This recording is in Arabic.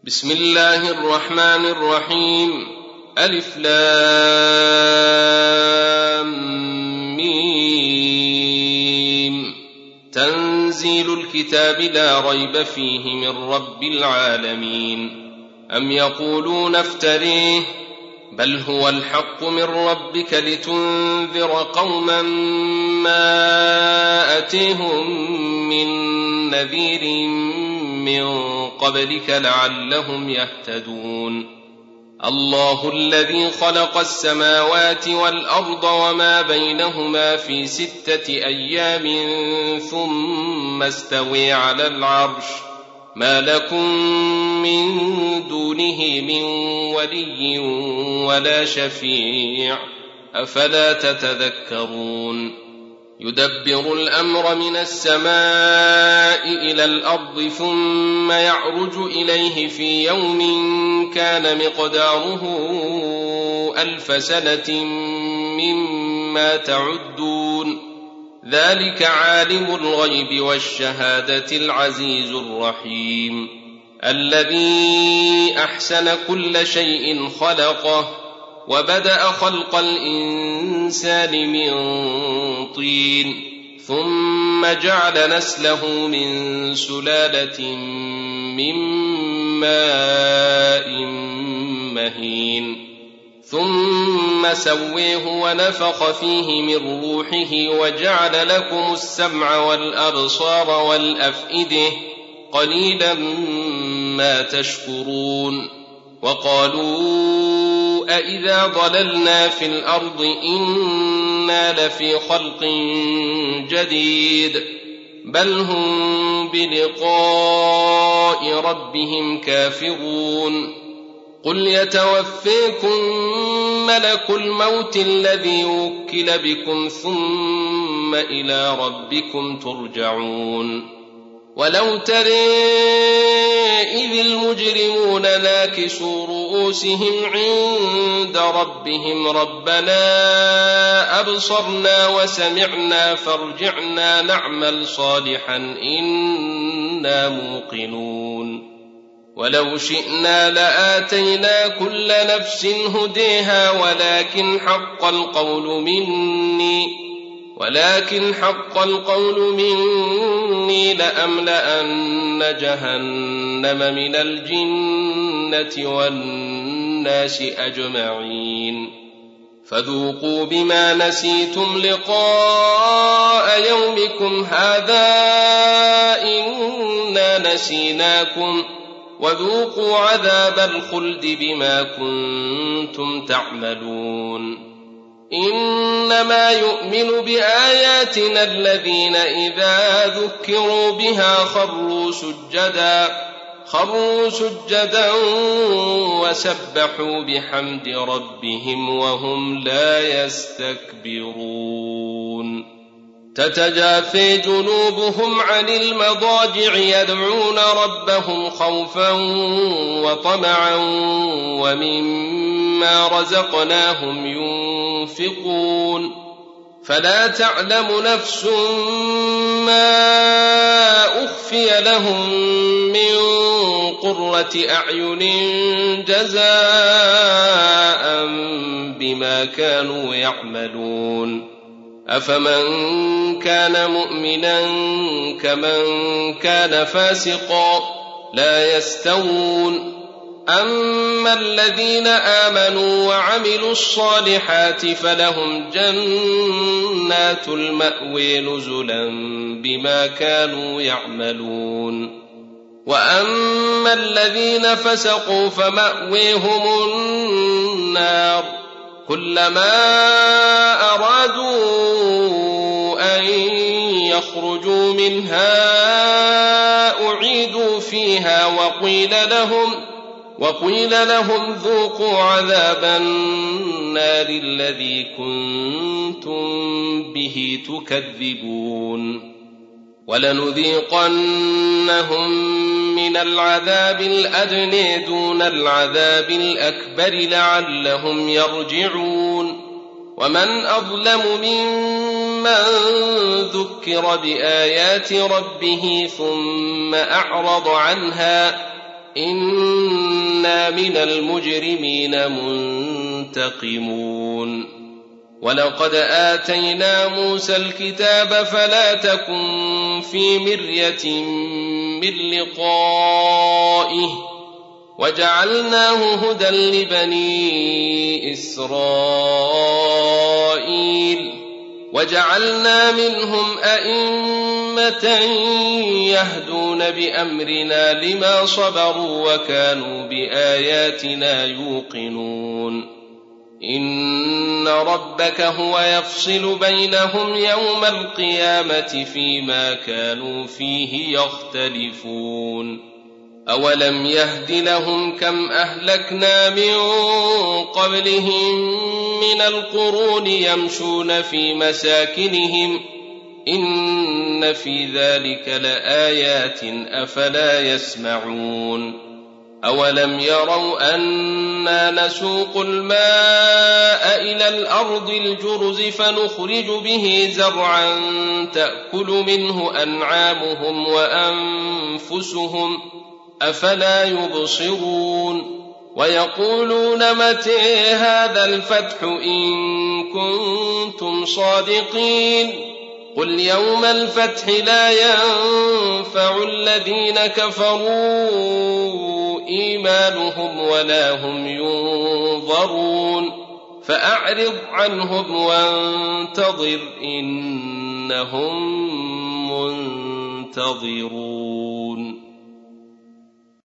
بسم الله الرحمن الرحيم. ألف لام ميم. تنزيل الكتاب لا ريب فيه من رب العالمين. أم يقولون افتريه بل هو الحق من ربك لتنذر قوما ما أتيهم من نذير من قبلك لعلهم يهتدون. الله الذي خلق السماوات والأرض وما بينهما في 6 أيام ثم استوى على العرش ما لكم من دونه من ولي ولا شفيع أفلا تتذكرون. يدبر الأمر من السماء إلى الأرض ثم يعرج إليه في يوم كان مقداره 1000 سنة مما تعدون. ذلك عالم الغيب والشهادة العزيز الرحيم. الذي أحسن كل شيء خلقه وبدأ خلق الإنسان من طين ثم جعل نسله من سلالة من ماء مهين ثم سويه ونفخ فيه من روحه وجعل لكم السمع والأبصار والأفئدة قليلا ما تشكرون. وقالوا أإذا ضللنا في الأرض إنا لفي خلق جديد بل هم بلقاء ربهم كافرون. قل يتوفيكم ملك الموت الذي وكل بكم ثم إلى ربكم ترجعون. ولو ترى إذ المجرمون ناكسوا رؤوسهم عند ربهم ربنا أبصرنا وسمعنا فارجعنا نعمل صالحا إنا موقنون. ولو شئنا لآتينا كل نفس هديها ولكن حق القول مني لأملأن جهنم من الجنة والناس أجمعين. فذوقوا بما نسيتم لقاء يومكم هذا إنا نسيناكم وذوقوا عذاب الخلد بما كنتم تعملون. إنما يؤمن بآياتنا الذين إذا ذكروا بها خروا سجدا وسبحوا بحمد ربهم وهم لا يستكبرون. تتجافى جنوبهم عن المضاجع يدعون ربهم خوفا وطمعا ومما رزقناهم ينفقون. فلا تعلم نفس ما أخفي لهم من قرة أعين جزاء بما كانوا يعملون. أفمن كان مؤمنا كمن كان فاسقا لا يستوون. أما الذين آمنوا وعملوا الصالحات فلهم جنات المأوى نزلا بما كانوا يعملون. وأما الذين فسقوا فمأويهم النار كلما أرادوا أن يخرجوا منها أعيدوا فيها وقيل لهم ذوقوا عذاب النار الذي كنتم به تكذبون. ولنذيقنهم من العذاب الأدنى دون العذاب الأكبر لعلهم يرجعون. ومن أظلم ممن ذكر بآيات ربه ثم أعرض عنها إنا إنا من المجرمين منتقمون ولقد آتينا موسى الكتاب فلا تكن في مرية من لقائه وجعلناه هدى لبني إسرائيل وجعلنا منهم أئمة يهدون بأمرنا لما صبروا وكانوا بآياتنا يوقنون إن ربك هو يفصل بينهم يوم القيامة فيما كانوا فيه يختلفون أولم يهد لهم كم أهلكنا من قبلهم من القرون يمشون في مساكنهم إن في ذلك لآيات أفلا يسمعون أولم يروا أنا نسوق الماء إلى الأرض الجرز فنخرج به زرعا تأكل منه أنعامهم وأنفسهم أفلا يبصرون ويقولون متى هذا الفتح إن كنتم صادقين قل يوم الفتح لا ينفع الذين كفروا إيمانهم ولا هم ينظرون فأعرض عنهم وانتظر إنهم منتظرون